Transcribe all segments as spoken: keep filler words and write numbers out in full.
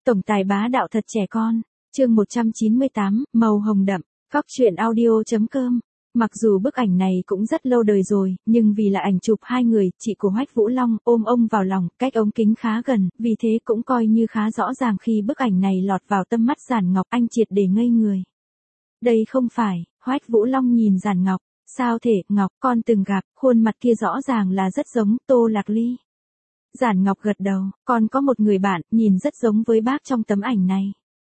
Tổng tài bá đạo thật trẻ con. Chương một trăm chín mươi tám, màu hồng đậm. Cóc truyện audio.com. Mặc dù bức ảnh này cũng rất lâu đời rồi, nhưng vì là ảnh chụp hai người, chị của Hoách Vũ Long ôm ông vào lòng, cách ống kính khá gần, vì thế cũng coi như khá rõ ràng khi bức ảnh này lọt vào tâm mắt Giản Ngọc, anh triệt để ngây người. Đây không phải, Hoách Vũ Long nhìn Giản Ngọc, sao thể, Ngọc, con từng gặp, khuôn mặt kia rõ ràng là rất giống Tô Lạc Ly. Giản Ngọc gật đầu, con có một người bạn, nhìn rất giống với bác trong tấm ảnh này.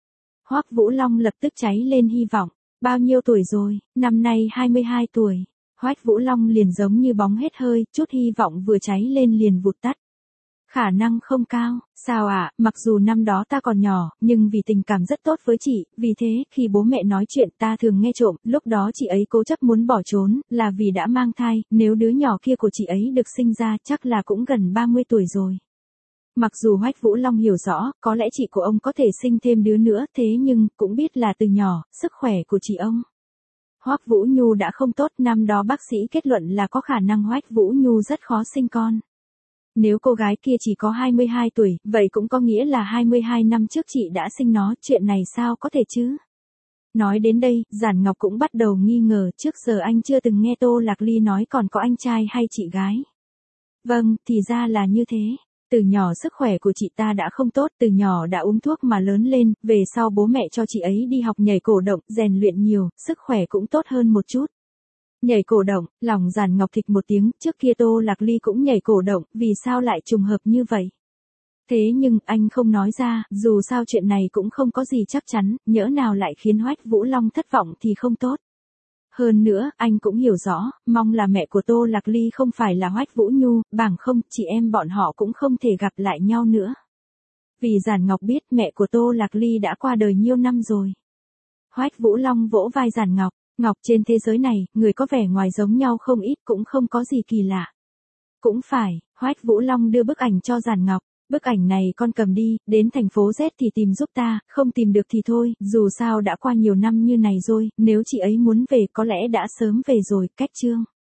Hoắc Vũ Long lập tức cháy lên hy vọng. Bao nhiêu tuổi rồi? Năm nay hai mươi hai tuổi. Hoắc Vũ Long liền giống như bóng hết hơi, chút hy vọng vừa cháy lên liền vụt tắt. Khả năng không cao, sao ạ, à? Mặc dù năm đó ta còn nhỏ, nhưng vì tình cảm rất tốt với chị, vì thế, khi bố mẹ nói chuyện ta thường nghe trộm, lúc đó chị ấy cố chấp muốn bỏ trốn, là vì đã mang thai, nếu đứa nhỏ kia của chị ấy được sinh ra chắc là cũng gần ba mươi tuổi rồi. Mặc dù Hoắc Vũ Long hiểu rõ, có lẽ chị của ông có thể sinh thêm đứa nữa, thế nhưng, cũng biết là từ nhỏ, sức khỏe của chị ông. Hoắc Vũ Nhu đã không tốt, năm đó bác sĩ kết luận là có khả năng Hoắc Vũ Nhu rất khó sinh con. Nếu cô gái kia chỉ có hai mươi hai tuổi, vậy cũng có nghĩa là hai mươi hai năm trước chị đã sinh nó, chuyện này sao có thể chứ? Nói đến đây, Giản Ngọc cũng bắt đầu nghi ngờ, trước giờ anh chưa từng nghe Tô Lạc Ly nói còn có anh trai hay chị gái. Vâng, thì ra là như thế. Từ nhỏ sức khỏe của chị ta đã không tốt, từ nhỏ đã uống thuốc mà lớn lên, về sau bố mẹ cho chị ấy đi học nhảy cổ động, rèn luyện nhiều, sức khỏe cũng tốt hơn một chút. Nhảy cổ động, lòng Giản Ngọc thịch một tiếng, trước kia Tô Lạc Ly cũng nhảy cổ động, vì sao lại trùng hợp như vậy? Thế nhưng, anh không nói ra, dù sao chuyện này cũng không có gì chắc chắn, nhỡ nào lại khiến Hoắc Vũ Long thất vọng thì không tốt. Hơn nữa, anh cũng hiểu rõ, mong là mẹ của Tô Lạc Ly không phải là Hoắc Vũ Nhu, bằng không, chị em bọn họ cũng không thể gặp lại nhau nữa. Vì Giản Ngọc biết mẹ của Tô Lạc Ly đã qua đời nhiêu năm rồi. Hoắc Vũ Long vỗ vai Giản Ngọc, Ngọc, trên thế giới này, người có vẻ ngoài giống nhau không ít, cũng không có gì kỳ lạ. Cũng phải, Hoắc Vũ Long đưa bức ảnh cho Giản Ngọc. Bức ảnh này con cầm đi, đến thành phố Z thì tìm giúp ta, không tìm được thì thôi, dù sao đã qua nhiều năm như này rồi, nếu chị ấy muốn về có lẽ đã sớm về rồi, cách chương.